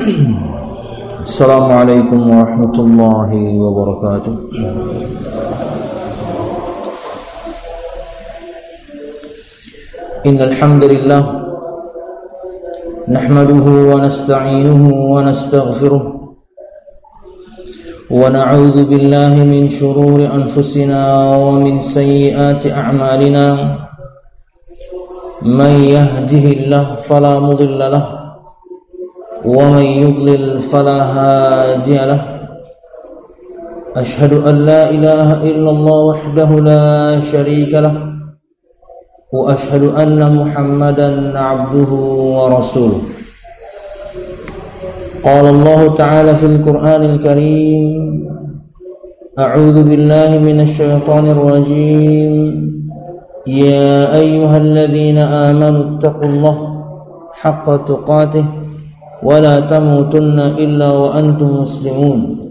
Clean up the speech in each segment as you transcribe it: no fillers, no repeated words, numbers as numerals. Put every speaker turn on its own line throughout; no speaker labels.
Assalamualaikum warahmatullahi wabarakatuh. Innal hamdalillah nahmaduhu wa nasta'inuhu wa nastaghfiruh wa na'udzu billahi min shururi anfusina wa min sayyiati a'malina. Man yahdihillahu fala mudilla lahu wa man yudlil fala hadiya lahu. Ashhadu an la ilaha illallah wahdahu la syarika lahu wa ashhadu anna Muhammadan 'abduhu wa rasuluh. Qala Allah ta'ala fil Qur'anil Karim, a'udzu billahi minasy syaithanir rajim. Ya ayyuhalladzina amanu taqullaha haqqa tuqatih wa la tamutunna illa wa antum muslimun.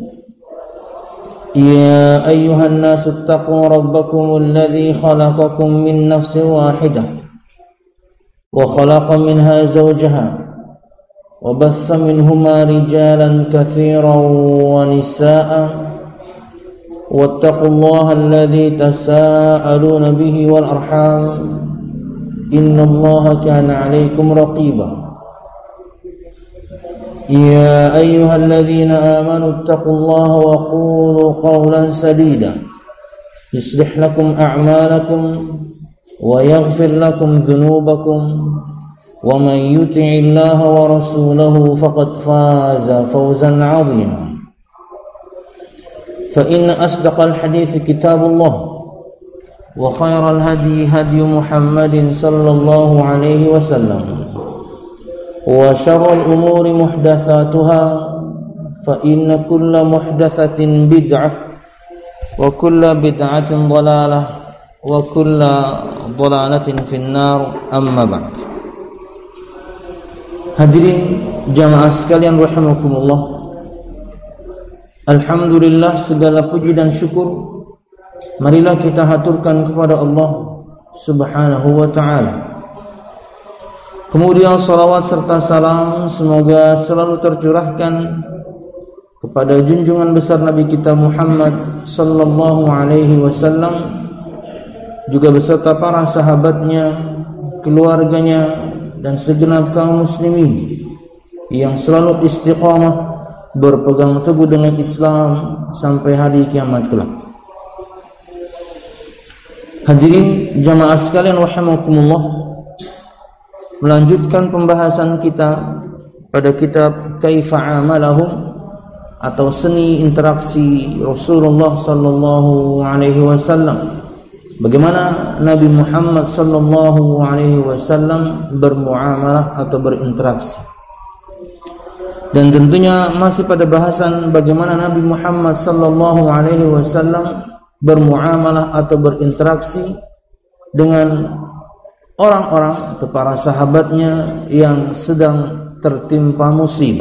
Ya ayyuhan nasu taqu rabbakumul ladzi khalaqakum min nafsin wahidah wa khalaqa minha zawjaha wa batha minhuma rijalan katsiran wa nisaa'a wattaqullaha alladzi tasaaluna bihi wal arham innallaha kana 'alaykum raqiba. Ya ayyuhalladzina amanu taqullaha wa qulu qawlan sadida yuslih lakum a'malakum wa yaghfir lakum dhunubakum wa man yuti'illaha wa rasulahu faqad faza fawzan 'azima. Fa inna asdaqal hadithi kitabullah wa khairal hadi hadi Muhammadin sallallahu alaihi wasallam wa syarrul umuri muhdatsatuha fa inna kulla muhdatsatin bid'ah wa kulla bid'atin dhalalah wa kulla dhalalatin finnar. Amma ba'd. Hadirin jamaah sekalian rahimakumullah, alhamdulillah, segala puji dan syukur marilah kita haturkan kepada Allah Subhanahu wa ta'ala. Kemudian salawat serta salam semoga selalu tercurahkan kepada junjungan besar Nabi kita Muhammad sallallahu alaihi wasallam, juga beserta para sahabatnya, keluarganya, dan segenap kaum muslimin yang selalu istiqamah berpegang teguh dengan Islam sampai hari kiamat kelak. Hadirin jamaah sekalian rahimakumullah, melanjutkan pembahasan kita pada kitab Kaifa Amalahum atau seni interaksi Rasulullah sallallahu alaihi wasallam, bagaimana Nabi Muhammad sallallahu alaihi wasallam bermuamalah atau berinteraksi. Dan tentunya masih pada bahasan bagaimana Nabi Muhammad sallallahu alaihi wasallam bermuamalah atau berinteraksi dengan orang-orang atau para sahabatnya yang sedang tertimpa musibah.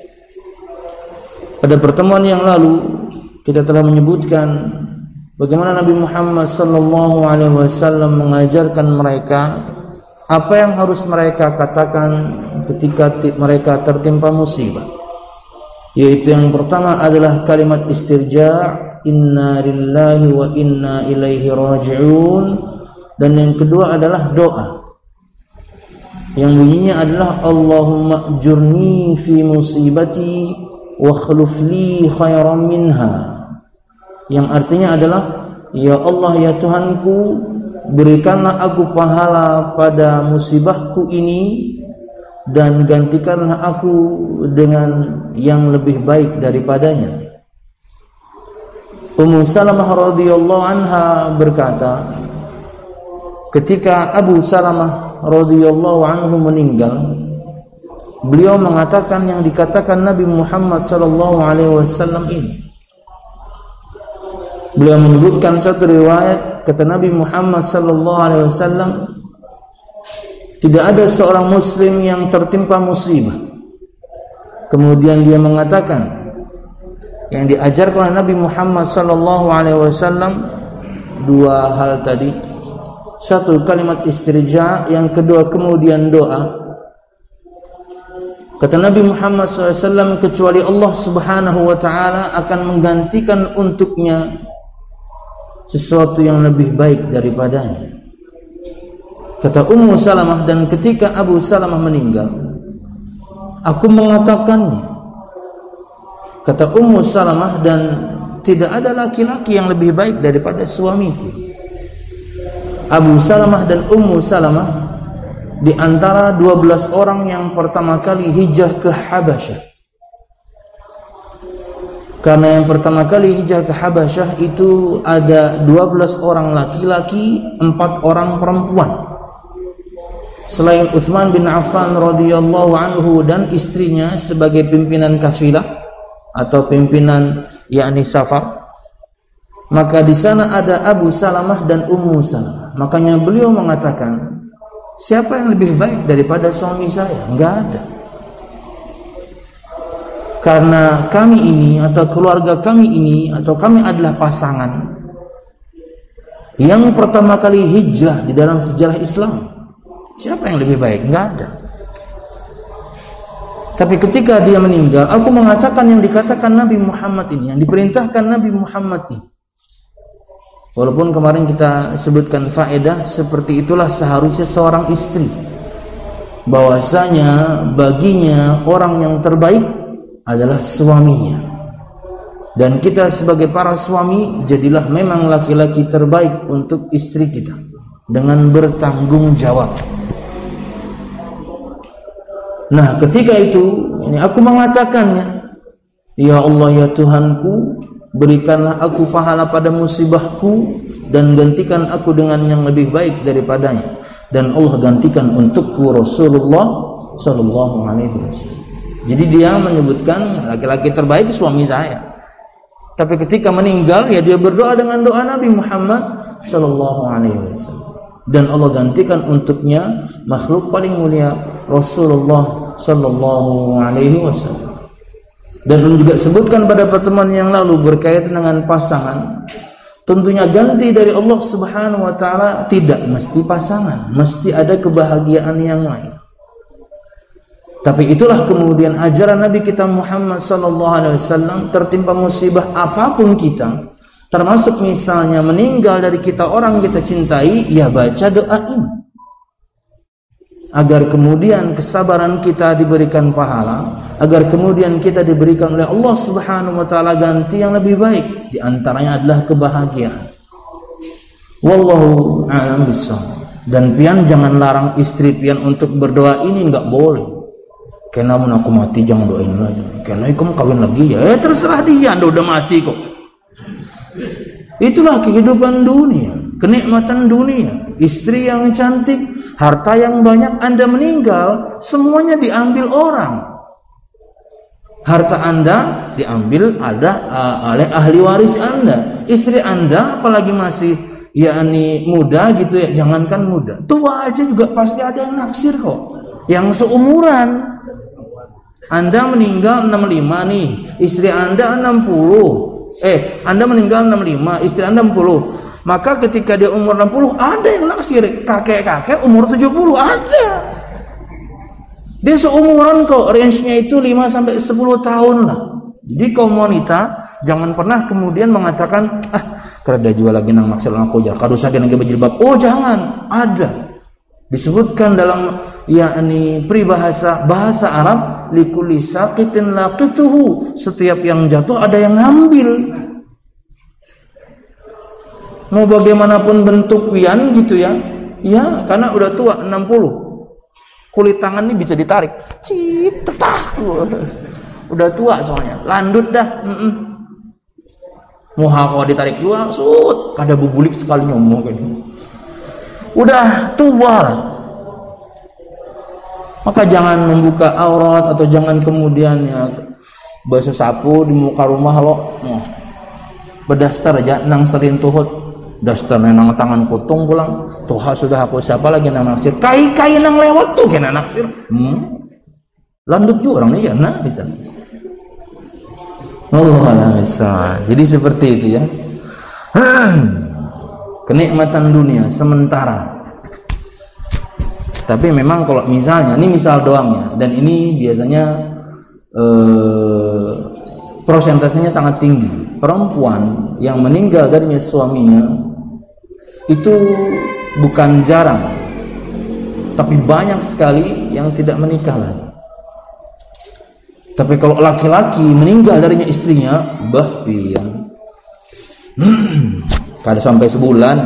Pada pertemuan yang lalu kita telah menyebutkan bagaimana Nabi Muhammad sallallahu alaihi wasallam mengajarkan mereka apa yang harus mereka katakan ketika mereka tertimpa musibah. Yaitu yang pertama adalah kalimat istirja', inna lillahi wa inna ilaihi raji'un. Dan yang kedua adalah doa yang bunyinya adalah Allahumma ajurni fi musibati wa akhlif li khairan minha, yang artinya adalah ya Allah ya Tuhanku, berikanlah aku pahala pada musibahku ini dan gantikanlah aku dengan yang lebih baik daripadanya. Ummu Salamah radhiyallahu anha berkata, ketika Abu Salamah radhiyallahu anhu meninggal, beliau mengatakan yang dikatakan Nabi Muhammad sallallahu alaihi wasallam ini. Beliau menyebutkan satu riwayat, kata Nabi Muhammad sallallahu alaihi wasallam, tidak ada seorang muslim yang tertimpa musibah kemudian dia mengatakan yang diajarkan oleh Nabi Muhammad sallallahu alaihi wasallam dua hal tadi. Satu kalimat istirja, yang kedua kemudian doa. Kata Nabi Muhammad SAW, kecuali Allah Subhanahu wa ta'ala akan menggantikan untuknya sesuatu yang lebih baik daripadanya. Kata Ummu Salamah, dan ketika Abu Salamah meninggal, aku mengatakannya. Kata Ummu Salamah, dan tidak ada laki-laki yang lebih baik daripada suamiku. Abu Salamah dan Ummu Salamah di antara 12 orang yang pertama kali hijrah ke Habasyah. Karena yang pertama kali hijrah ke Habasyah itu ada 12 orang laki-laki, 4 orang perempuan. Selain Utsman bin Affan radhiyallahu anhu dan istrinya sebagai pimpinan kafilah atau pimpinan yakni safar, maka di sana ada Abu Salamah dan Ummu Salamah. Makanya beliau mengatakan, siapa yang lebih baik daripada suami saya? Enggak ada. Karena kami ini atau keluarga kami ini atau kami adalah pasangan yang pertama kali hijrah di dalam sejarah Islam. Siapa yang lebih baik? Enggak ada. Tapi ketika dia meninggal, aku mengatakan yang dikatakan Nabi Muhammad ini, yang diperintahkan Nabi Muhammad ini. Walaupun kemarin kita sebutkan faedah, seperti itulah seharusnya seorang istri. Bahwasanya baginya orang yang terbaik adalah suaminya. Dan kita sebagai para suami, jadilah memang laki-laki terbaik untuk istri kita dengan bertanggung jawab. Nah, ketika itu ini aku mengatakannya, ya Allah ya Tuhanku, berikanlah aku pahala pada musibahku dan gantikan aku dengan yang lebih baik daripadanya. Dan Allah gantikan untukku Rasulullah sallallahu alaihi wasallam. Jadi dia menyebutkan laki-laki terbaik suami saya. Tapi ketika meninggal ya dia berdoa dengan doa Nabi Muhammad sallallahu alaihi wasallam. Dan Allah gantikan untuknya makhluk paling mulia Rasulullah sallallahu alaihi wasallam. Dan juga sebutkan pada pertemuan yang lalu berkaitan dengan pasangan, tentunya ganti dari Allah Subhanahu wa taala tidak mesti pasangan, mesti ada kebahagiaan yang lain. Tapi itulah kemudian ajaran Nabi kita Muhammad sallallahu alaihi wasallam, tertimpa musibah apapun kita, termasuk misalnya meninggal dari kita orang kita cintai, ya baca doa ini. Agar kemudian kesabaran kita diberikan pahala, agar kemudian kita diberikan oleh Allah Subhanahu wa taala ganti yang lebih baik, di antaranya adalah kebahagiaan. Wallahu a'lam bishawab. Dan pian jangan larang istri pian untuk berdoa ini, enggak boleh. Karena mun aku mati jangan doain lagi. Karena kamu kawin lagi ya, terserah dia, anda udah mati kok. Itulah kehidupan dunia, kenikmatan dunia. Istri yang cantik, harta yang banyak, Anda meninggal, semuanya diambil orang. Harta Anda diambil oleh ahli waris Anda. Istri Anda apalagi masih yakni muda gitu ya, jangankan muda, tua aja juga pasti ada yang naksir kok. Yang seumuran. Anda meninggal 65 nih, istri Anda 60. Anda meninggal 65, istri Anda 60. Maka ketika dia umur 60, ada yang naksir. Kakek-kakek umur 70 ada. Dia seumuran kok, range-nya itu 5 sampai 10 tahun lah. Jadi kaum wanita jangan pernah kemudian mengatakan, kerada jual lagi nang maksud aku jar, kadu saking lagi berjilbab. Oh jangan, ada. Disebutkan dalam yakni peribahasa bahasa Arab, likulli saqitin laqituhu, setiap yang jatuh ada yang ngambil. Mau bagaimanapun bentuk pian gitu ya. Ya, karena udah tua 60. Kulit tangan ini bisa ditarik. Cit, tetah. Udah tua soalnya. Landut dah. Muha kalau ditarik juga, sut, kada bubulik sekali ngomong kayak gitu. Udah tua lah. Maka jangan membuka aurat atau jangan kemudian ya basuh sapu di muka rumah lo. Bedastar aja nang serin tuhut. Dastar nang tangan kutung pulang. Tuha sudah aku siapa lagi nang naksir. Kai-kai nang lewat tuh kena naksir. Landut juga orang nih ya nah bisa. Allah bisa. Jadi seperti itu ya. Kenikmatan dunia sementara. Tapi memang kalau misalnya, ini misal doang ya, dan ini biasanya prosentasenya sangat tinggi. Perempuan yang meninggal darinya suaminya itu bukan jarang, tapi banyak sekali yang tidak menikah lagi. Tapi kalau laki-laki meninggal darinya istrinya, pian. Kada sampai sebulan.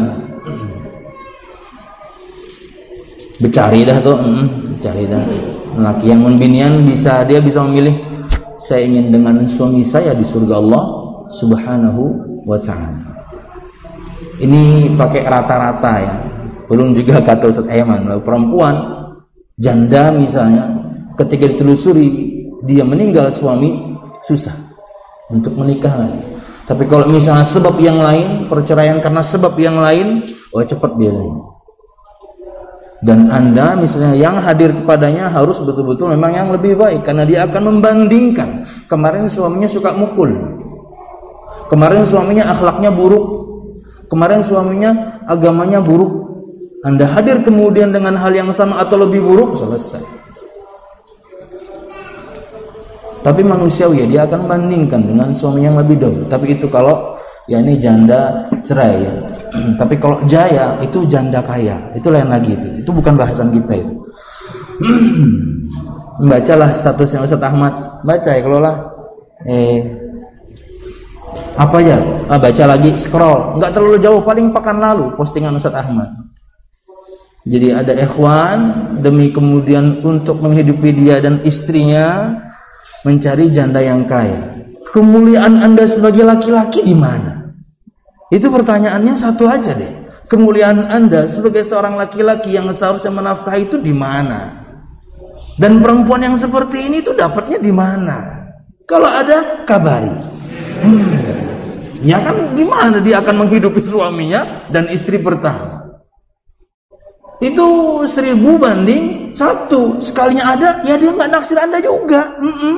Becari dah tuh, cari dah. Laki yang binian dia bisa memilih, saya ingin dengan suami saya di surga Allah Subhanahu wa ta'ala. Ini pakai rata-rata ya. Belum juga kata Ustaz Aiman, perempuan janda misalnya ketika ditelusuri dia meninggal suami, susah untuk menikah lagi. Tapi kalau misalnya sebab yang lain, perceraian karena sebab yang lain, cepat biasanya. Dan Anda misalnya yang hadir kepadanya harus betul-betul memang yang lebih baik, karena dia akan membandingkan. Kemarin suaminya suka mukul, kemarin suaminya akhlaknya buruk, kemarin suaminya agamanya buruk. Anda hadir kemudian dengan hal yang sama atau lebih buruk, selesai. Tapi manusiawi ya, dia akan bandingkan dengan suami yang lebih dahulu. Tapi itu kalau ya ini janda cerai ya. Tapi kalau jaya itu janda kaya, itu lain lagi itu. Itu bukan bahasan kita itu. Bacalah statusnya Ustaz Ahmad, baca ya kalau lah. Apa ya? Baca lagi, scroll. Enggak terlalu jauh, paling pekan lalu postingan Ustaz Ahmad. Jadi ada ikhwan demi kemudian untuk menghidupi dia dan istrinya mencari janda yang kaya. Kemuliaan Anda sebagai laki-laki di mana? Itu pertanyaannya satu aja deh. Kemuliaan Anda sebagai seorang laki-laki yang seharusnya menafkahi itu di mana? Dan perempuan yang seperti ini itu dapatnya di mana? Kalau ada, kabari. Ya kan, di mana dia akan menghidupi suaminya dan istri pertama? Itu 1000 banding 1. Sekalinya ada, ya dia nggak naksir Anda juga.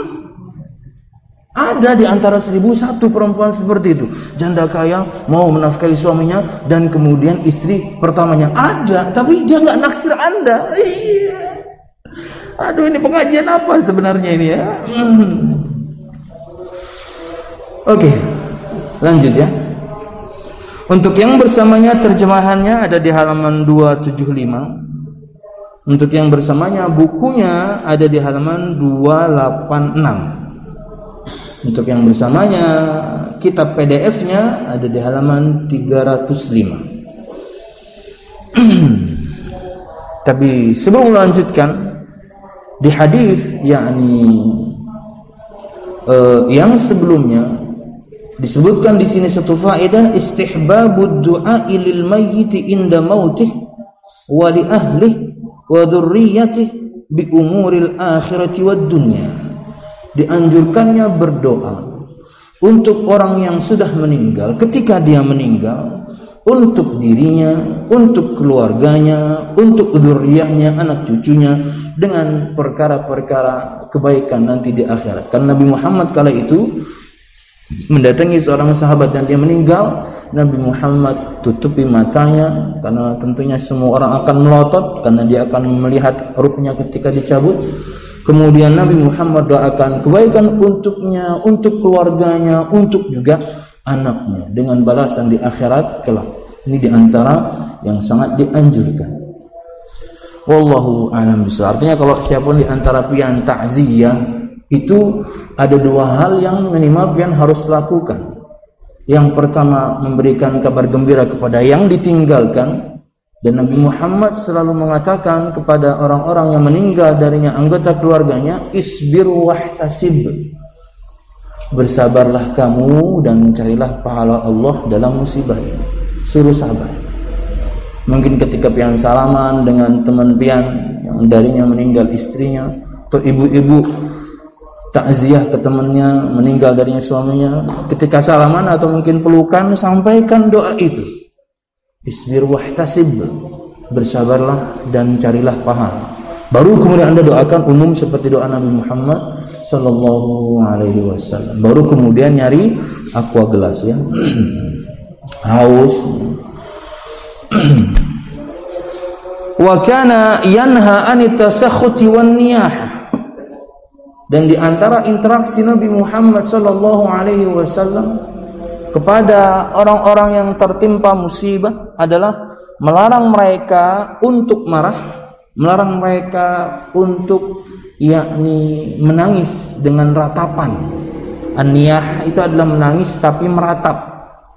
Ada di antara 1001 perempuan seperti itu, janda kaya mau menafkahi suaminya dan kemudian istri pertamanya ada, tapi dia nggak naksir Anda. Iya. Aduh, ini pengajian apa sebenarnya ini ya? Oke, lanjut ya. Untuk yang bersamanya terjemahannya ada di halaman 275. Untuk yang bersamanya bukunya ada di halaman 286. Untuk yang bersamanya kitab PDF-nya ada di halaman 305. Tapi sebelum melanjutkan di hadis yang sebelumnya disebutkan di sini satu faedah, istihbabud du'a lil mayyit inda mautih wa li ahlihi wa dzurriyyatihi bi umuril akhirati wad dunya. Dianjurkannya berdoa untuk orang yang sudah meninggal ketika dia meninggal, untuk dirinya, untuk keluarganya, untuk dzurriyyahnya, anak cucunya, dengan perkara-perkara kebaikan nanti di akhirat. Karena Nabi Muhammad kala itu mendatangi seorang sahabat dan dia meninggal, Nabi Muhammad tutupi matanya karena tentunya semua orang akan melotot karena dia akan melihat ruhnya ketika dicabut. Kemudian Nabi Muhammad doakan kebaikan untuknya, untuk keluarganya, untuk juga anaknya dengan balasan di akhirat kelak. Ini diantara yang sangat dianjurkan. Wallahu a'lam bishawab. Artinya kalau siapapun di antara pian takziah itu ada 2 hal yang minimal pian harus lakukan. Yang pertama, memberikan kabar gembira kepada yang ditinggalkan. Dan Nabi Muhammad selalu mengatakan kepada orang-orang yang meninggal darinya, anggota keluarganya, isbir wahtasib, bersabarlah kamu dan carilah pahala Allah dalam musibah ini. Suruh sabar. Mungkin ketika pian salaman dengan teman pian yang darinya meninggal istrinya, atau ibu-ibu takziah ke temannya meninggal darinya suaminya, ketika salaman atau mungkin pelukan, sampaikan doa itu. Isbir wahtasib, bersabarlah dan carilah pahala. Baru kemudian Anda doakan umum seperti doa Nabi Muhammad sallallahu alaihi wasallam. Baru kemudian nyari aqua gelas ya. Haus. wa kana yanha anit tasakhuti wan niyah. Dan di antara interaksi Nabi Muhammad sallallahu alaihi wasallam kepada orang-orang yang tertimpa musibah adalah melarang mereka untuk marah, melarang mereka untuk yakni menangis dengan ratapan. An-niyah itu adalah menangis tapi meratap.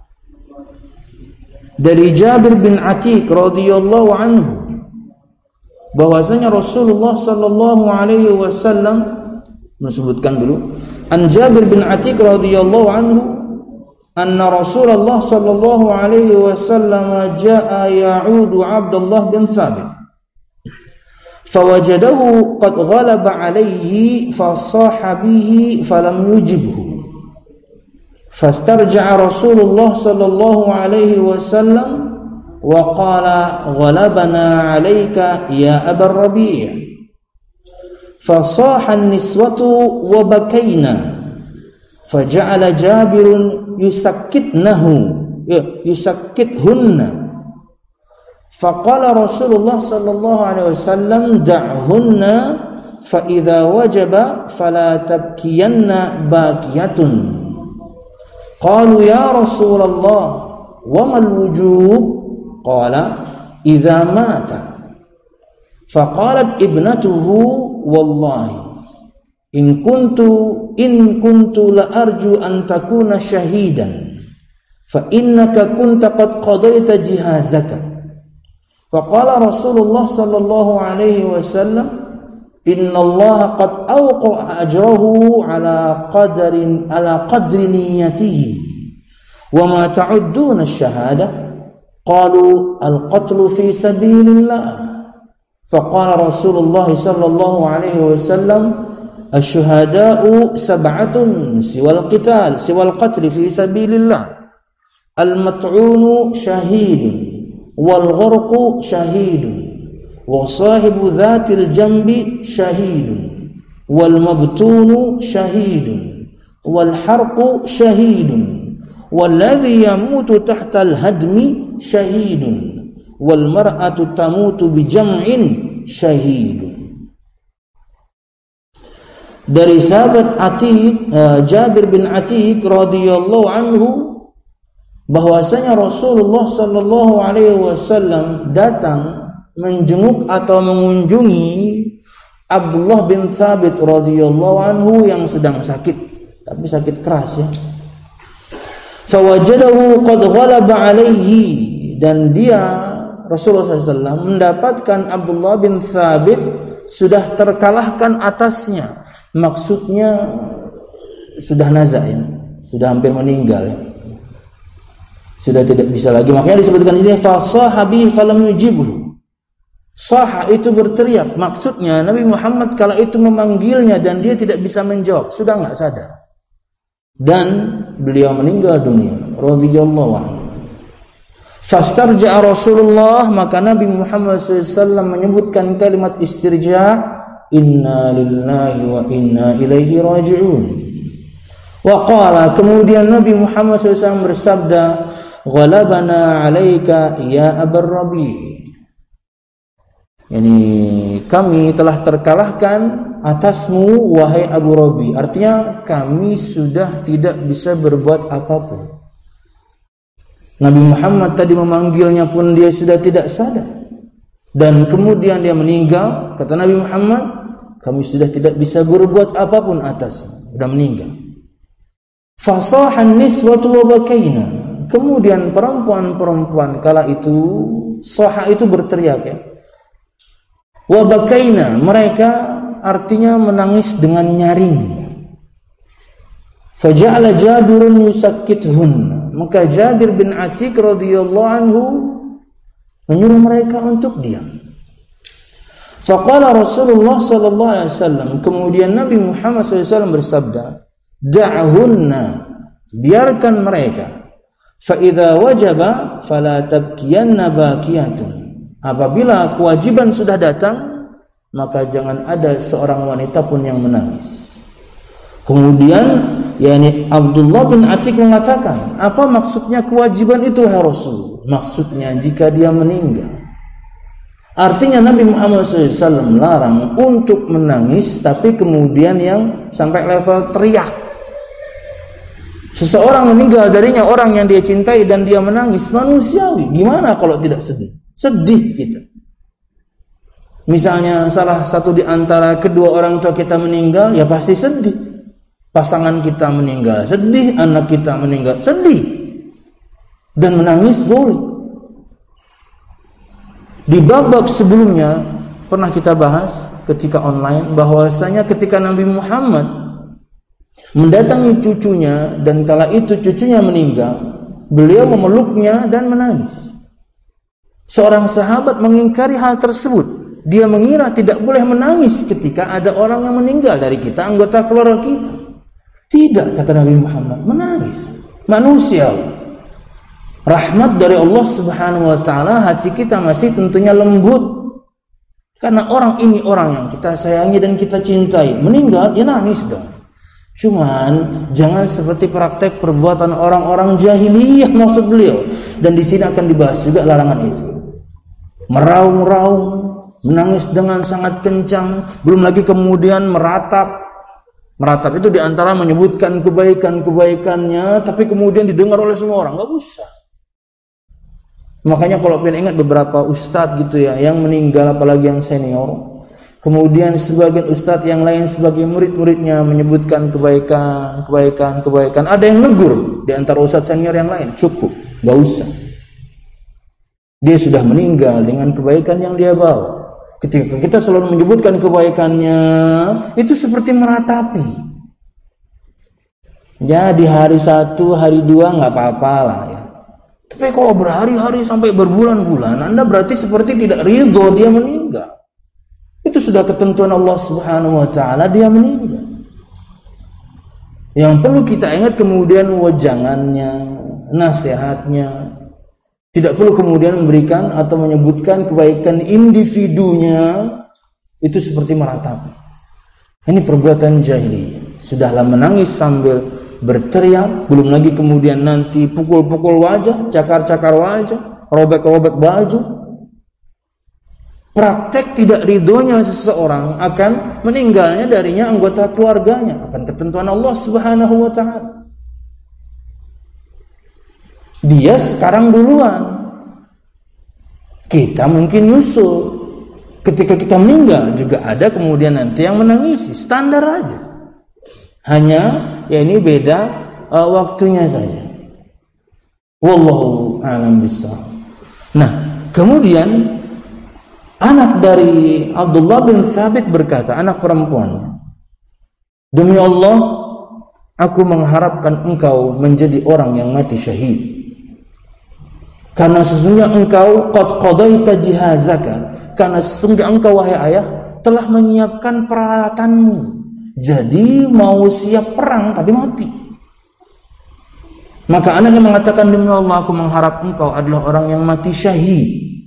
Dari Jabir bin Atiq radhiyallahu anhu bahwasanya Rasulullah sallallahu alaihi wasallam menyebutkan dulu an Jabir bin Atiq radhiyallahu anhu anna Rasulullah sallallahu alaihi wasallam jaa ya'udu Abdullah bin Thabit fawajadahu qad ghalaba alaihi fasaha bihi falam yujibhu fastarja'a Rasulullah sallallahu alaihi wasallam wa qala ghalabana 'alaika ya Abar Rabi' fasaha an-niswatu wa bakayna faja'ala Jabirun yusakkithunna faqala Rasulullah sallallahu alaihi wasallam da'hunna fa idza wajaba fala tabkiyanna bakiyatun. Qalu ya Rasulullah wa mal wujub? Qala idza mata. Faqalat ibnatuhu wallahi in kuntu la arju an takuna shahidan fa innaka kunta qad qadayta jihazaka. Faqala Rasulullah sallallahu alaihi wasallam inna Allah qad awqa ajrahu ala qadri niyyatihi wa ma ta'udduna ash-shahada qalu al-qatlu fi sabilillah faqala Rasulullah sallallahu alaihi wasallam ash-shuhada'u sab'atun siwal qatl fi sabilillah al-mat'unu shahidun wal gharqu shahidun wa sahibu dhatil jambi shahidun wal mabtunu shahidun wal harqu shahidun walladhi yamutu tahta al hadmi shahidun wal mar'atu tamutu bi jam'in shahidun. Dari sahabat Atiq Jabir bin Atiq radhiyallahu anhu bahwasanya Rasulullah sallallahu alaihi wasallam datang menjenguk atau mengunjungi Abdullah bin Thabit radhiyallahu anhu yang sedang sakit, tapi sakit keras ya. Fawajadahu qad ghalaba alaihi, dan dia Rasulullah SAW mendapatkan Abdullah bin Thabit sudah terkalahkan atasnya, maksudnya sudah nazak ya, sudah hampir meninggal ya. Sudah tidak bisa lagi, makanya disebutkan di sini fasahabi falam yujibhu. Saha itu berteriak, maksudnya Nabi Muhammad kala itu memanggilnya dan dia tidak bisa menjawab, sudah enggak sadar. Dan beliau meninggal dunia radhiyallahu anhu. Fastarja'a Rasulullah, maka Nabi Muhammad SAW menyebutkan kalimat istirja', inna lillahi wa inna ilaihi raji'un. Wa qala, kemudian Nabi Muhammad SAW bersabda, ghalabana 'alaika ya Abar Rabi'. Yani kami telah terkalahkan atasmu wahai Abu Rabi. Artinya kami sudah tidak bisa berbuat apapun. Nabi Muhammad tadi memanggilnya pun dia sudah tidak sadar. Dan kemudian dia meninggal. Kata Nabi Muhammad, kami sudah tidak bisa berbuat apapun atasnya. Sudah meninggal. Fasahan niswatu wa bakaina. Kemudian perempuan-perempuan kala itu, saha itu berteriak ya. Wa bakaina, mereka artinya menangis dengan nyaring. Faja'ala Jabirun yusakkithun, maka Jabir bin Atiq radhiyallahu anhu menyuruh mereka untuk diam. Faqala Rasulullah sallallahu alaihi wasallam, kemudian Nabi Muhammad SAW bersabda, da'hunna, biarkan mereka. Fa idza wajaba fala tabkiyanna bakiyatun. Apabila kewajiban sudah datang, maka jangan ada seorang wanita pun yang menangis. Kemudian yakni Abdullah bin Atiq mengatakan, apa maksudnya kewajiban itu ya Rasul? Maksudnya jika dia meninggal, Artinya Nabi Muhammad SAW melarang untuk menangis, tapi kemudian yang sampai level teriak. Seseorang meninggal darinya orang yang dia cintai dan dia menangis, manusiawi. Gimana kalau tidak sedih? Sedih kita. Misalnya salah satu di antara kedua orang tua kita meninggal, ya pasti sedih. Pasangan kita meninggal, sedih. Anak kita meninggal, sedih. Dan menangis boleh. Di bab-bab sebelumnya pernah kita bahas ketika online bahwasanya ketika Nabi Muhammad mendatangi cucunya dan kala itu cucunya meninggal, beliau memeluknya dan menangis. Seorang sahabat mengingkari hal tersebut. Dia mengira tidak boleh menangis ketika ada orang yang meninggal dari kita, anggota keluarga kita. Tidak, kata Nabi Muhammad, menangis. Manusia. Rahmat dari Allah Subhanahu wa taala, hati kita masih tentunya lembut. Karena orang ini orang yang kita sayangi dan kita cintai, meninggal ya nangis dong. Cuman jangan seperti praktek perbuatan orang-orang jahiliyah maksud beliau. Dan di sini akan dibahas juga larangan itu. Meraung-raung, menangis dengan sangat kencang, belum lagi kemudian meratap. Meratap itu diantara menyebutkan kebaikan-kebaikannya, tapi kemudian didengar oleh semua orang. Gak usah. Makanya kalau pengen ingat beberapa ustadz gitu ya, yang meninggal apalagi yang senior, kemudian sebagian ustadz yang lain sebagai murid-muridnya menyebutkan kebaikan. Ada yang negur di antara ustadz senior yang lain, cukup, gak usah. Dia sudah meninggal dengan kebaikan yang dia bawa. Ketika kita selalu menyebutkan kebaikannya, itu seperti meratapi. Ya di hari 1, hari 2 gak apa-apa lah ya. Tapi kalau berhari-hari sampai berbulan-bulan, Anda berarti seperti tidak ridho dia meninggal. Itu sudah ketentuan Allah Subhanahu wa taala, dia meninggal. Yang perlu kita ingat kemudian wajangannya, nasihatnya. Tidak perlu kemudian memberikan atau menyebutkan kebaikan individunya, itu seperti meratapi. Ini perbuatan jahiliyah. Sudahlah menangis sambil berteriak, belum lagi kemudian nanti pukul-pukul wajah, cakar-cakar wajah, robek-robek baju. Praktek tidak ridhonya seseorang akan meninggalnya darinya anggota keluarganya, akan ketentuan Allah Subhanahu wa taala. Dia sekarang duluan, kita mungkin nyusul. Ketika kita meninggal juga ada kemudian nanti yang menangisi, standar aja. Hanya ya ini beda waktunya saja. Wallahu a'lam bishawab. Nah, kemudian anak dari Abdullah bin Thabit berkata, anak perempuannya, demi Allah, aku mengharapkan engkau menjadi orang yang mati syahid. Karena sesungguhnya engkau qad qadaita jihazaka, karena sesungguhnya engkau wahai ayah telah menyiapkan peralatanmu. Jadi mau siap perang tapi mati. Maka anaknya mengatakan, demi Allah aku mengharap engkau adalah orang yang mati syahid.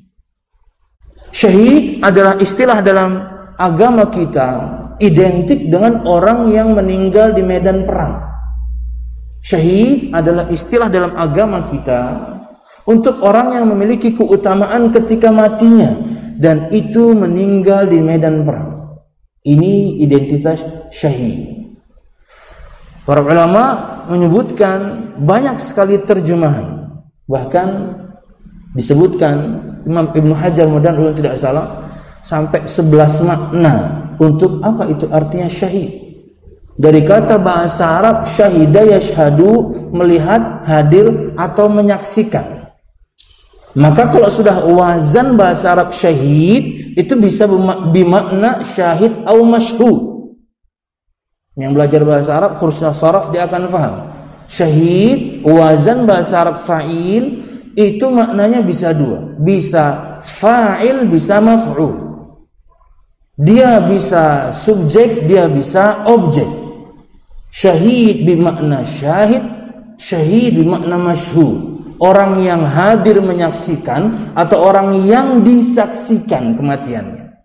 Syahid adalah istilah dalam agama kita, identik dengan orang yang meninggal di medan perang. Syahid adalah istilah dalam agama kita untuk orang yang memiliki keutamaan ketika matinya, dan itu meninggal di medan perang. Ini identitas syahid. Para ulama menyebutkan banyak sekali terjemahan. Bahkan disebutkan Imam Ibnu Hajar mudah-mudahan tidak salah, sampai 11 makna untuk apa itu artinya syahid. Dari kata bahasa Arab syahida yashhadu, melihat, hadir atau menyaksikan. Maka kalau sudah wazan bahasa Arab syahid, itu bisa bermakna syahid atau masyhud. Yang belajar bahasa Arab, khususnya saraf, dia akan faham. Syahid, wazan bahasa Arab fa'il, itu maknanya bisa dua. Bisa fa'il, bisa maf'ul. Dia bisa subjek, dia bisa objek. Syahid bermakna syahid, syahid bermakna masyhud. Orang yang hadir menyaksikan atau orang yang disaksikan kematiannya.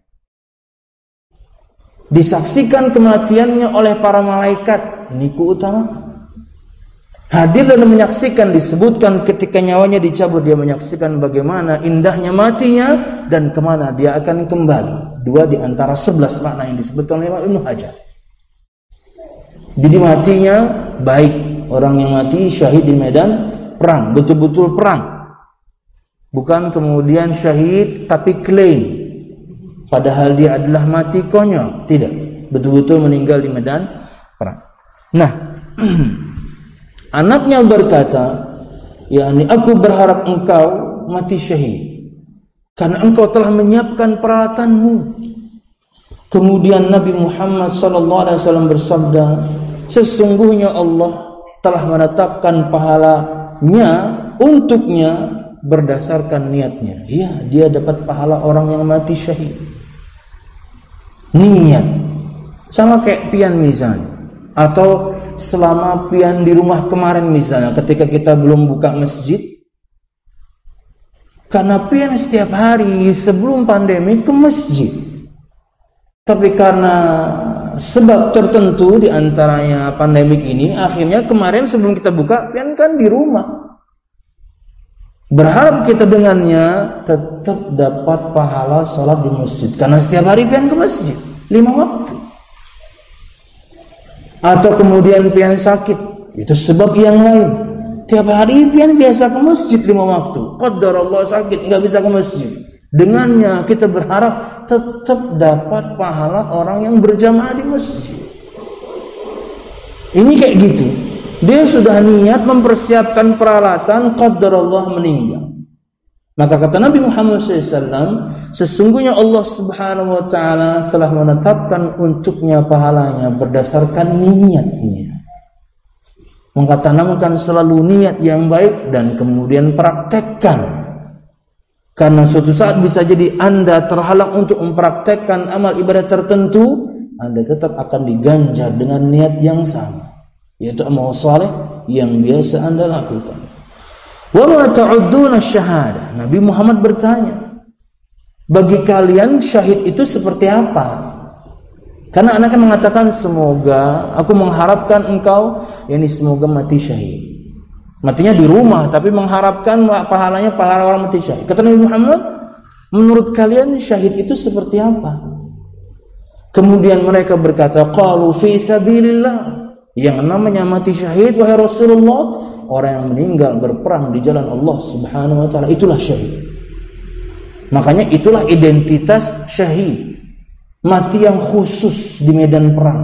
Disaksikan kematiannya oleh para malaikat, ini keutamaan. Hadir dan menyaksikan, disebutkan ketika nyawanya dicabut, dia menyaksikan bagaimana indahnya matinya dan kemana dia akan kembali. 2 di antara 11 makna yang disebutkan oleh Ibnu Hajar. Jadi matinya baik, orang yang mati syahid di medan perang, betul-betul perang. Bukan kemudian syahid tapi klaim, padahal dia adalah mati konyol. Tidak, betul-betul meninggal di medan perang. Nah, anaknya berkata, yakni aku berharap engkau mati syahid karena engkau telah menyiapkan peralatanmu. Kemudian Nabi Muhammad SAW bersabda, sesungguhnya Allah telah menetapkan pahalanya untuknya berdasarkan niatnya. Ya, dia dapat pahala orang yang mati syahid. Niat. Sama kayak pian misalnya. Atau selama pian di rumah kemarin misalnya, ketika kita belum buka masjid, karena pian setiap hari sebelum pandemi ke masjid, tapi karena sebab tertentu di antaranya pandemik ini, akhirnya kemarin sebelum kita buka pian kan di rumah. Berharap kita dengannya tetap dapat pahala salat di masjid, karena setiap hari pian ke masjid 5 waktu. Atau kemudian pian sakit, itu sebab yang lain. Tiap hari pian biasa ke masjid 5 waktu. Qadarullah sakit, enggak bisa ke masjid. Dengannya kita berharap tetap dapat pahala orang yang berjamaah di masjid. Ini kayak gitu. Dia sudah niat mempersiapkan peralatan, qadarullah meninggal. Maka kata Nabi Muhammad SAW, sesungguhnya Allah Subhanahu wa Ta'ala telah menetapkan untuknya pahalanya berdasarkan niatnya. Mengatakan selalu niat yang baik dan kemudian praktekkan. Karena suatu saat bisa jadi Anda terhalang untuk mempraktekkan amal ibadah tertentu, Anda tetap akan diganjar dengan niat yang sama, yaitu amal saleh yang biasa Anda lakukan. Wa ma ta'udduna syahada. Nabi Muhammad bertanya, bagi kalian syahid itu seperti apa? Karena anak mengatakan, semoga aku mengharapkan engkau, yakni semoga mati syahid. Matinya di rumah, tapi mengharapkan pahalanya pahala orang mati syahid. Kata Nabi Muhammad, menurut kalian syahid itu seperti apa? Kemudian mereka berkata, qalu fi sabilillah. Yang namanya mati syahid, wahai Rasulullah, orang yang meninggal berperang di jalan Allah Subhanahu wa Ta'ala, itulah syahid. Makanya itulah identitas syahid, mati yang khusus di medan perang.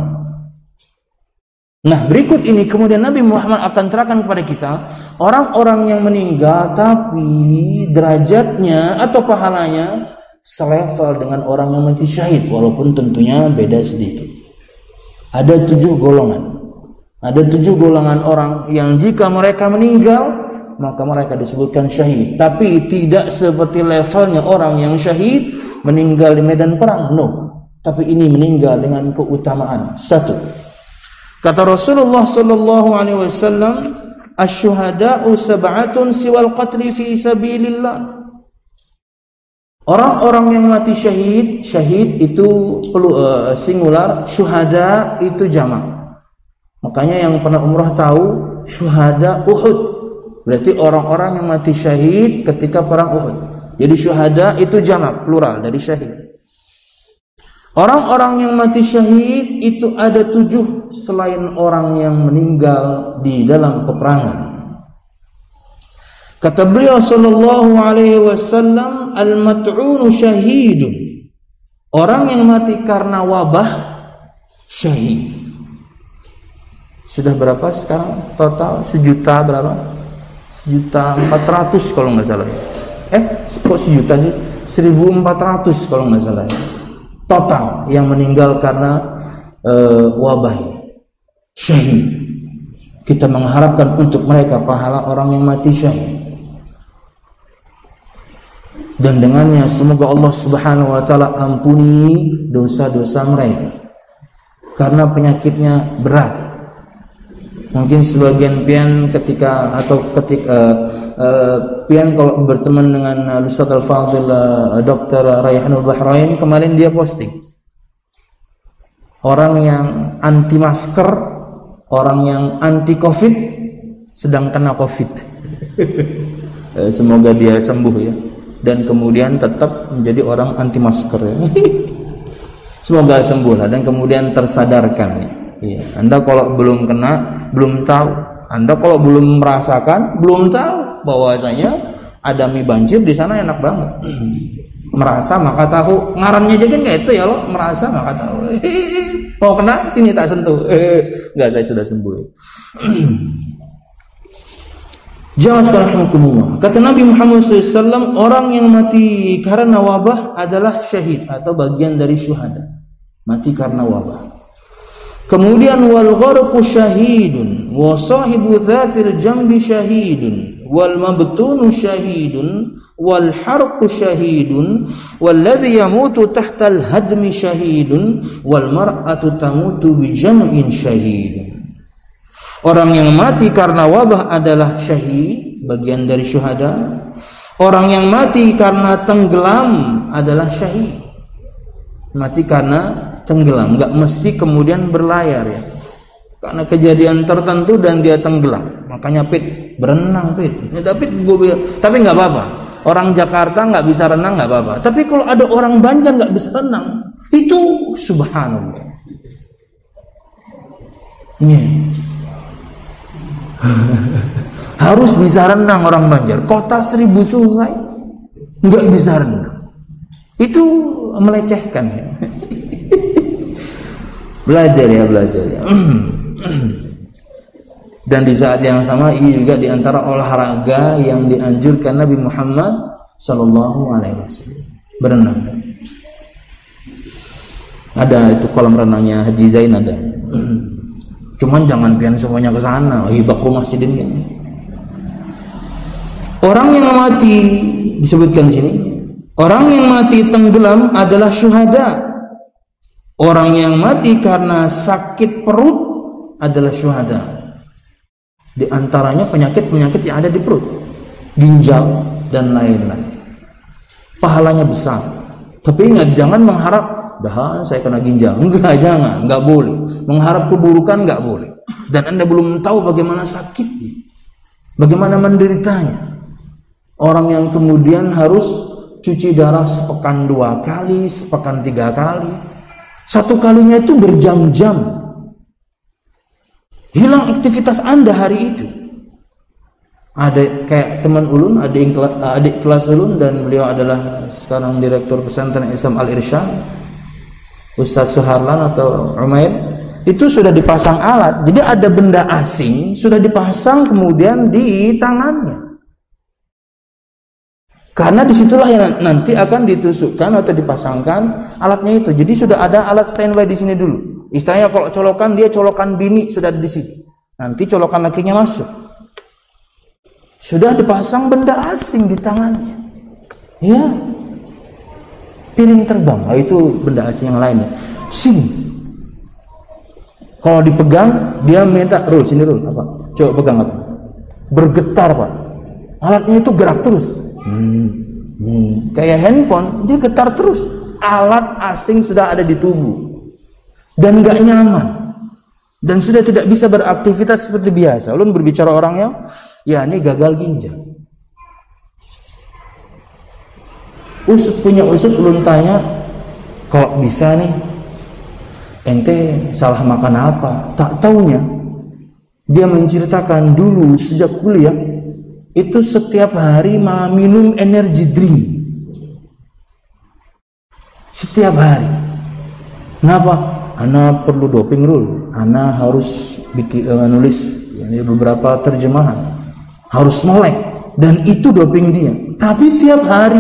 Nah, berikut ini kemudian Nabi Muhammad akan terangkan kepada kita orang-orang yang meninggal tapi derajatnya atau pahalanya selevel dengan orang yang mati syahid, walaupun tentunya beda sedikit. Ada 7 golongan. Ada 7 golongan orang yang jika mereka meninggal, maka mereka disebutkan syahid. Tapi tidak seperti levelnya orang yang syahid meninggal di medan perang. No. Tapi ini meninggal dengan keutamaan. 1. Kata Rasulullah sallallahu alaihi wasallam, asy-syuhada'u sab'atun siwal qatli fi sabilillah. Orang-orang yang mati syahid, syahid itu singular, syuhada itu jamak. Makanya yang pernah umrah tahu syuhada Uhud. Berarti orang-orang yang mati syahid ketika perang Uhud. Jadi syuhada itu jamak, plural dari syahid. Orang-orang yang mati syahid itu ada 7 selain orang yang meninggal di dalam peperangan. Kata beliau sallallahu alaihi wasallam, al-mat'unu syahidun. Orang yang mati karena wabah syahid. Sudah berapa sekarang total? 1 juta berapa? 1.400.000 kalau nggak salah. Kok 1 juta sih? 1.400 kalau nggak salah. Total yang meninggal karena wabah ini. Syahid. Kita mengharapkan untuk mereka pahala orang yang mati syahid. Dan dengannya semoga Allah Subhanahu wa Ta'ala ampuni dosa-dosa mereka. Karena penyakitnya berat. Mungkin sebagian pian ketika pian kalau berteman dengan Ustaz Al-Fadhil Dr. Rayhanul Bahrain, kemarin dia posting orang yang anti masker, orang yang anti covid sedang kena COVID. Semoga dia sembuh ya, dan kemudian tetap menjadi orang anti masker ya. Semoga sembuh lah dan kemudian tersadarkan ya. Anda kalau belum kena belum tahu, Anda kalau belum merasakan belum tahu bahwasanya ada mie banjir di sana enak banget. Merasa maka tahu, ngarannya aja kan kayak itu ya lo, merasa maka tahu. Mau kena sini tak sentuh. Enggak, saya sudah sembuh. Jangan sekarang. Kata Nabi Muhammad SAW, orang yang mati karena wabah adalah syahid atau bagian dari syuhada. Mati karena wabah. Kemudian wal gharqu syahidun wa sahibu dzatil jambi syahidun wal mabtunu syahidun wal harqu syahidun walladhi yamutu tahtal hadmi syahidun wal mar'atu tamutu bi jam'in syahidun. Orang yang mati karena wabah adalah syahid, bagian dari syuhada. Orang yang mati karena tenggelam adalah syahid. Mati karena tenggelam, enggak mesti kemudian berlayar ya. Karena kejadian tertentu dan dia tenggelam. Makanya Pit, berenang Pit. Ya, tapi enggak apa-apa. Orang Jakarta enggak bisa renang enggak apa-apa. Tapi kalau ada orang Banjar enggak bisa renang, itu subhanallah. Harus bisa renang orang Banjar. Kota 1000 sungai enggak bisa renang. Itu melecehkan ya. Belajar ya. Dan di saat yang sama ini juga di antara olahraga yang dianjurkan Nabi Muhammad sallallahu alaihi wasallam, berenang. Ada itu kolam renangnya Haji Zain ada. Cuman jangan pian semuanya ke sana, hibak rumah sidin kan. Orang yang mati disebutkan di sini, orang yang mati tenggelam adalah syuhada. Orang yang mati karena sakit perut adalah syuhada. Di antaranya penyakit-penyakit yang ada di perut, ginjal dan lain-lain. Pahalanya besar. Tapi ingat, jangan mengharap dah saya kena ginjal. Jangan, enggak boleh. Mengharap keburukan enggak boleh. Dan Anda belum tahu bagaimana sakitnya, bagaimana menderitanya. Orang yang kemudian harus cuci darah sepekan 2 kali, sepekan 3 kali. Satu kalinya itu berjam-jam. Hilang aktivitas Anda hari itu. Ada kayak teman ulun, adik kelas ulun, dan beliau adalah sekarang direktur pesantren Islam Al-Irsyad, Ustaz Suharlan atau Umair. Itu sudah dipasang alat. Jadi ada benda asing sudah dipasang kemudian di tangannya. Karena disitulah yang nanti akan ditusukkan atau dipasangkan alatnya itu. Jadi sudah ada alat standby di sini dulu. Istilahnya kalau colokan, dia colokan bini sudah di sini. Nanti colokan lakinya masuk. Sudah dipasang benda asing di tangannya. Ya. Piring terbang. Nah, itu benda asing yang lainnya. Sini. Kalau dipegang, dia minta Rul, sini Rul. Apa? Coba pegang apa? Bergetar Pak. Alatnya itu gerak terus. Kayak handphone, dia getar terus. Alat asing sudah ada di tubuh dan gak nyaman dan sudah tidak bisa beraktivitas seperti biasa. Ulun berbicara orang yang ini gagal ginjal. Punya usut ulun tanya, kalau bisa nih ente salah makan apa? Tak taunya dia menceritakan dulu sejak kuliah itu setiap hari minum energy drink. Setiap hari. Kenapa? Ana perlu doping Rul. Ana harus nulis beberapa terjemahan. Harus melek. Dan itu doping dia. Tapi tiap hari.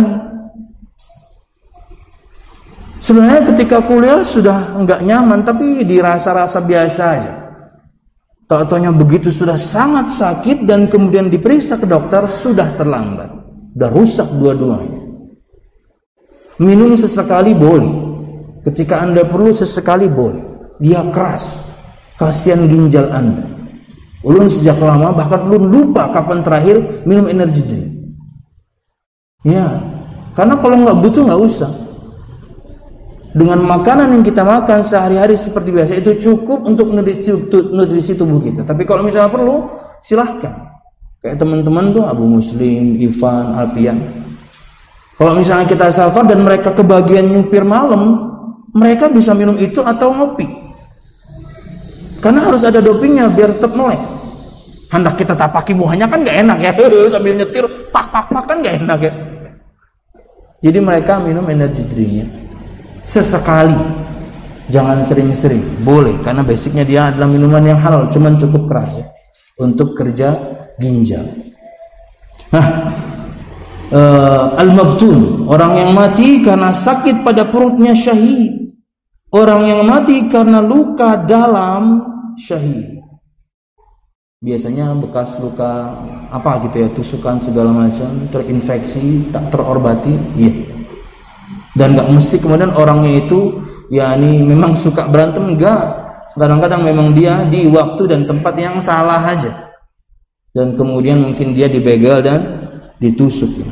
Sebenarnya ketika kuliah sudah enggak nyaman, tapi dirasa-rasa biasa aja. Tak-taunya begitu sudah sangat sakit dan kemudian diperiksa ke dokter, sudah terlambat. Sudah rusak dua-duanya. Minum sesekali boleh. Ketika Anda perlu sesekali boleh. Dia keras. Kasihan ginjal Anda. Ulun sejak lama, bahkan ulun lupa kapan terakhir minum energy drink. Ya, karena kalau nggak butuh nggak usah. Dengan makanan yang kita makan sehari-hari seperti biasa itu cukup untuk nutrisi tubuh kita. Tapi kalau misalnya perlu, silahkan. Kayak teman-teman tuh Abu Muslim, Ivan, Alpian. Kalau misalnya kita safar dan mereka kebagian nyupir malam, mereka bisa minum itu atau ngopi. Karena harus ada dopingnya biar tetap melek. Hendak kita tapaki muhanya kan gak enak ya. Sambil nyetir pak kan gak enak ya. Jadi mereka minum energy drinknya sesekali. Jangan sering-sering. Boleh karena basicnya dia adalah minuman yang halal, cuman cukup keras ya untuk kerja ginjal. Nah, al-mabtun, orang yang mati karena sakit pada perutnya syahid. Orang yang mati karena luka dalam syahid. Biasanya bekas luka apa gitu ya, tusukan segala macam, terinfeksi, tak terobati, iya. Dan enggak mesti kemudian orangnya itu yakni memang suka berantem, enggak. Kadang-kadang memang dia di waktu dan tempat yang salah aja. Dan kemudian mungkin dia dibegal dan ditusuk ya.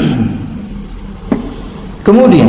Kemudian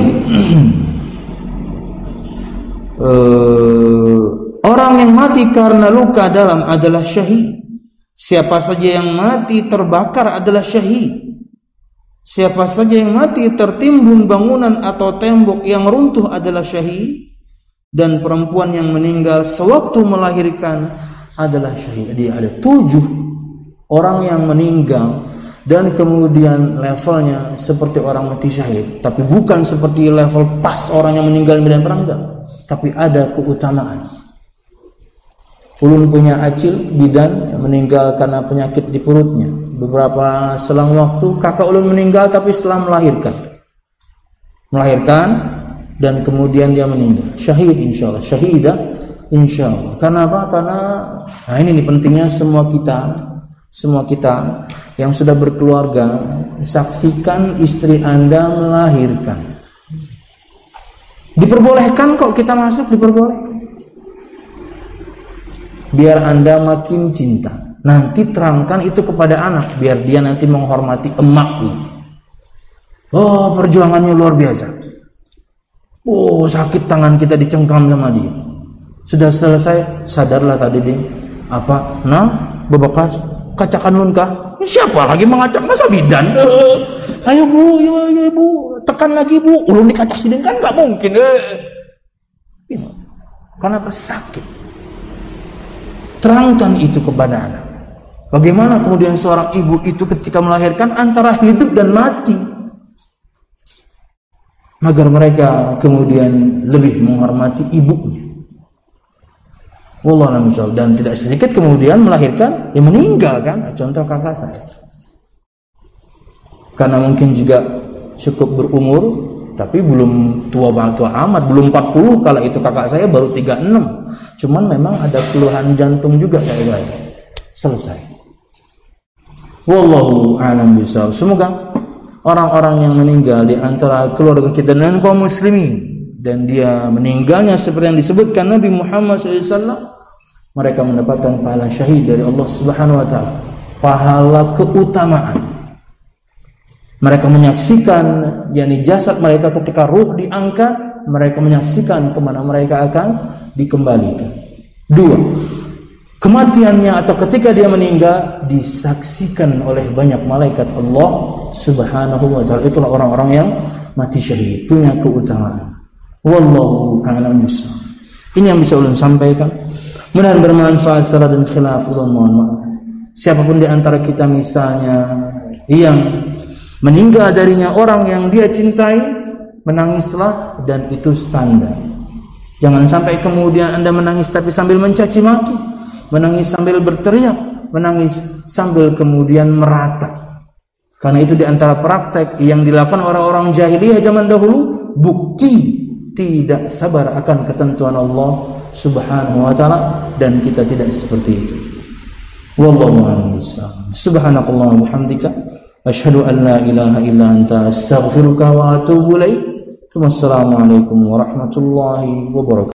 orang yang mati karena luka dalam adalah syahid. Siapa saja yang mati terbakar adalah syahid. Siapa saja yang mati tertimbun bangunan atau tembok yang runtuh adalah syahid. Dan perempuan yang meninggal sewaktu melahirkan adalah syahid. Jadi ada 7 orang yang meninggal dan kemudian levelnya seperti orang mati syahid, tapi bukan seperti level pas orang yang meninggal di medan perang, enggak. Tapi ada keutamaan. Ulun punya acil bidan yang meninggal karena penyakit di perutnya. Beberapa selang waktu kakak ulun meninggal tapi setelah melahirkan dan kemudian dia meninggal. Syahid insyaallah, syahidah insyaallah. Karena apa? Karena ini pentingnya semua kita yang sudah berkeluarga, saksikan istri Anda melahirkan. Diperbolehkan kok kita masuk, diperbolehkan. Biar Anda makin cinta. Nanti terangkan itu kepada anak, biar dia nanti menghormati emaknya. Oh, perjuangannya luar biasa. Oh, sakit tangan kita dicengkam sama dia. Sudah selesai, sadarlah tadi ding. Apa? Nah, bebekas kacakan nun kah? Siapa lagi mengacak, masa bidan? Ayo bu, ayo bu, tekan lagi bu. Ulun dikacak sidin kan nggak mungkin. Karena apa? Sakit. Terangkan itu kepada anak. Bagaimana kemudian seorang ibu itu ketika melahirkan antara hidup dan mati, agar mereka kemudian lebih menghormati ibunya. Wallahu a'lam bishawab. Dan tidak sedikit kemudian melahirkan yang meninggal kan. Contoh kakak saya. Karena mungkin juga cukup berumur, tapi belum tua amat, belum 40 kala itu kakak saya baru 36. Cuman memang ada keluhan jantung juga kayak saya. Selesai. Wallahu a'lam bishawab. Semoga orang-orang yang meninggal di antara keluarga kita dan kaum muslimin dan dia meninggalnya seperti yang disebutkan Nabi Muhammad SAW, mereka mendapatkan pahala syahid dari Allah Subhanahu wa taala, pahala keutamaan. Mereka menyaksikan yakni jasad mereka ketika ruh diangkat, mereka menyaksikan kemana mereka akan dikembalikan. 2, kematiannya atau ketika dia meninggal disaksikan oleh banyak malaikat Allah Subhanahu wa taala. Itulah orang-orang yang mati syahid, punya keutamaan. Wallahu a'lam bishawab. Ini yang bisa ulun sampaikan. Mudah-mudahan bermanfaat. Salah dan khilaf ulun mohon maaf. Siapapun di antara kita misalnya yang meninggal darinya orang yang dia cintai, menangislah, dan itu standar. Jangan sampai kemudian Anda menangis tapi sambil mencaci maki, menangis sambil berteriak, menangis sambil kemudian meratap. Karena itu di antara praktek yang dilakukan orang-orang jahiliyah zaman dahulu, bukti tidak sabar akan ketentuan Allah Subhanahu wa taala, dan kita tidak seperti itu. Wallahu a'lam bishawab. Subhanakallahumma wa bihamdika asyhadu an la ilaha illa anta astaghfiruka wa atubu ilaik. Wassalamualaikum warahmatullahi wabarakatuh.